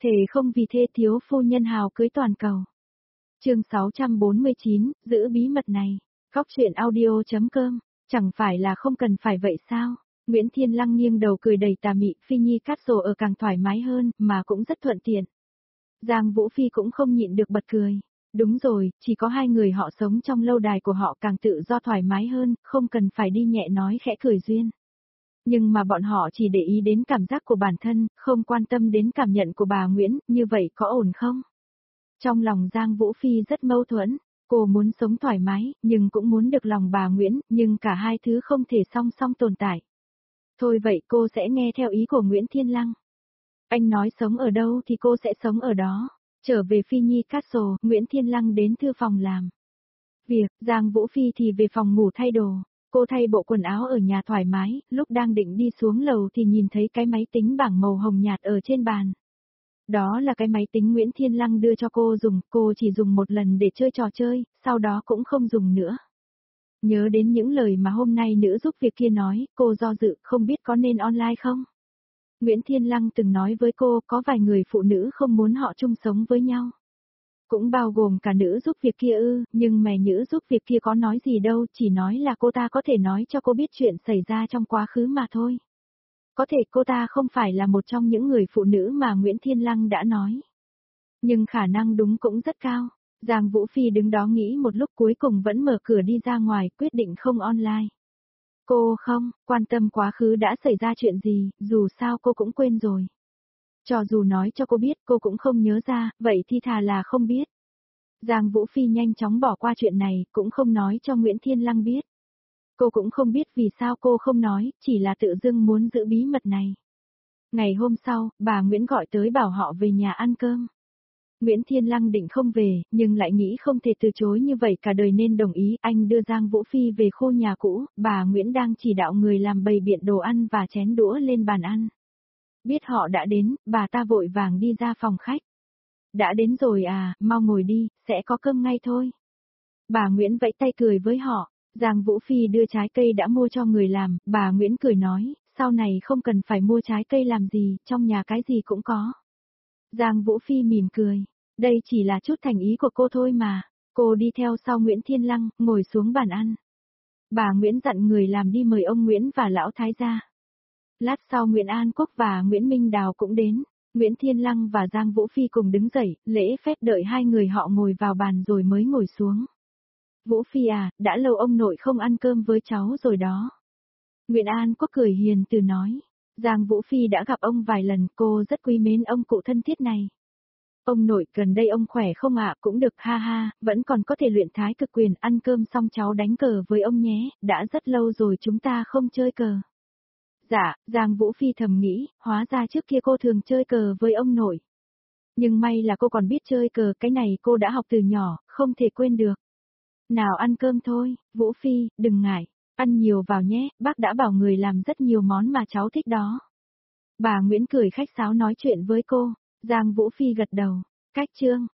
Thề không vì thê thiếu phu nhân hào cưới toàn cầu. Chương 649, giữ bí mật này. Góc truyện audio.com, chẳng phải là không cần phải vậy sao? Nguyễn Thiên Lăng nghiêng đầu cười đầy tà mị, Phi Nhi cắt rồ ở càng thoải mái hơn, mà cũng rất thuận tiện. Giang Vũ Phi cũng không nhịn được bật cười. Đúng rồi, chỉ có hai người họ sống trong lâu đài của họ càng tự do thoải mái hơn, không cần phải đi nhẹ nói khẽ cười duyên. Nhưng mà bọn họ chỉ để ý đến cảm giác của bản thân, không quan tâm đến cảm nhận của bà Nguyễn, như vậy có ổn không? Trong lòng Giang Vũ Phi rất mâu thuẫn, cô muốn sống thoải mái, nhưng cũng muốn được lòng bà Nguyễn, nhưng cả hai thứ không thể song song tồn tại. Thôi vậy cô sẽ nghe theo ý của Nguyễn Thiên Lăng. Anh nói sống ở đâu thì cô sẽ sống ở đó. Trở về Phi Nhi Castle, Nguyễn Thiên Lăng đến thư phòng làm việc, Giang Vũ Phi thì về phòng ngủ thay đồ. Cô thay bộ quần áo ở nhà thoải mái, lúc đang định đi xuống lầu thì nhìn thấy cái máy tính bảng màu hồng nhạt ở trên bàn. Đó là cái máy tính Nguyễn Thiên Lăng đưa cho cô dùng, cô chỉ dùng một lần để chơi trò chơi, sau đó cũng không dùng nữa. Nhớ đến những lời mà hôm nay nữ giúp việc kia nói, cô do dự không biết có nên online không. Nguyễn Thiên Lăng từng nói với cô có vài người phụ nữ không muốn họ chung sống với nhau. Cũng bao gồm cả nữ giúp việc kia nhưng mà nữ giúp việc kia có nói gì đâu, chỉ nói là cô ta có thể nói cho cô biết chuyện xảy ra trong quá khứ mà thôi. Có thể cô ta không phải là một trong những người phụ nữ mà Nguyễn Thiên Lăng đã nói. Nhưng khả năng đúng cũng rất cao. Giang Vũ Phi đứng đó nghĩ một lúc cuối cùng vẫn mở cửa đi ra ngoài, quyết định không online. Cô không quan tâm quá khứ đã xảy ra chuyện gì, dù sao cô cũng quên rồi. Cho dù nói cho cô biết cô cũng không nhớ ra, vậy thì thà là không biết. Giang Vũ Phi nhanh chóng bỏ qua chuyện này, cũng không nói cho Nguyễn Thiên Lăng biết. Cô cũng không biết vì sao cô không nói, chỉ là tự dưng muốn giữ bí mật này. Ngày hôm sau, bà Nguyễn gọi tới bảo họ về nhà ăn cơm. Nguyễn Thiên Lăng định không về, nhưng lại nghĩ không thể từ chối như vậy cả đời nên đồng ý. Anh đưa Giang Vũ Phi về khu nhà cũ, bà Nguyễn đang chỉ đạo người làm bày biện đồ ăn và chén đũa lên bàn ăn. Biết họ đã đến, bà ta vội vàng đi ra phòng khách. Đã đến rồi à, mau ngồi đi, sẽ có cơm ngay thôi. Bà Nguyễn vẫy tay cười với họ. Giang Vũ Phi đưa trái cây đã mua cho người làm, bà Nguyễn cười nói, sau này không cần phải mua trái cây làm gì, trong nhà cái gì cũng có. Giang Vũ Phi mỉm cười, đây chỉ là chút thành ý của cô thôi mà. Cô đi theo sau Nguyễn Thiên Lăng, ngồi xuống bàn ăn. Bà Nguyễn dặn người làm đi mời ông Nguyễn và lão thái gia. Lát sau Nguyễn An Quốc và Nguyễn Minh Đào cũng đến. Nguyễn Thiên Lăng và Giang Vũ Phi cùng đứng dậy, lễ phép đợi hai người họ ngồi vào bàn rồi mới ngồi xuống. Vũ Phi à, đã lâu ông nội không ăn cơm với cháu rồi đó. Nguyễn An Quốc cười hiền từ nói. Giang Vũ Phi đã gặp ông vài lần, cô rất quý mến ông cụ thân thiết này. Ông nội gần đây ông khỏe không ạ? Cũng được ha ha, vẫn còn có thể luyện thái cực quyền, ăn cơm xong cháu đánh cờ với ông nhé, đã rất lâu rồi chúng ta không chơi cờ. Dạ, Giang Vũ Phi thầm nghĩ, hóa ra trước kia cô thường chơi cờ với ông nội. Nhưng may là cô còn biết chơi cờ, cái này cô đã học từ nhỏ, không thể quên được. Nào ăn cơm thôi, Vũ Phi, đừng ngại, ăn nhiều vào nhé, bác đã bảo người làm rất nhiều món mà cháu thích đó. Bà Nguyễn cười khách sáo nói chuyện với cô, Giang Vũ Phi gật đầu, cách chương.